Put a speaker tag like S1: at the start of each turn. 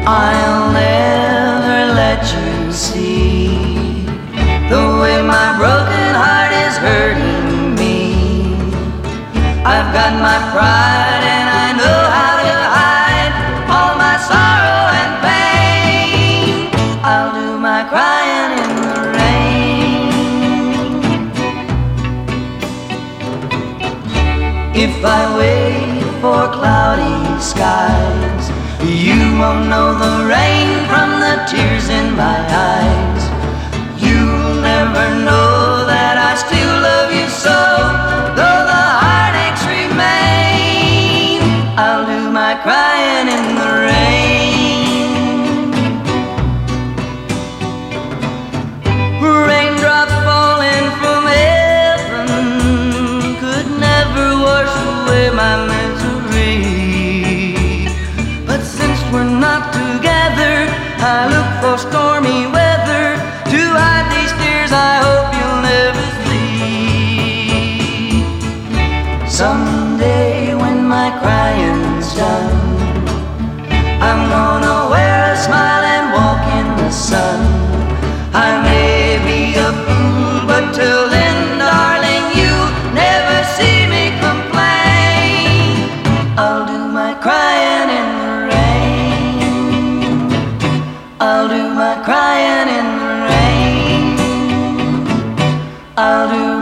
S1: I'll never let you see the way my broken heart is hurting me. I've got my pride and I know how to hide all my sorrow and pain. I'll do my crying in the rain. If I wait for cloudy skies, you won't know the rain from the tears in my eyes. You'll never know that I still love you so, though the heartaches remain. I'll do my crying in the rain. Raindrops falling from heaven could never wash away my misery. But since we're not together, I look for stormy weather to hide these tears I hope you'll never see. Someday when my crying's done, I'm gonna wear a smile and walk in the sun. I may be a fool, but till then, darling, you'll never see me complain. I'll do my crying in the rain. I'll do my crying in the rain. I'll do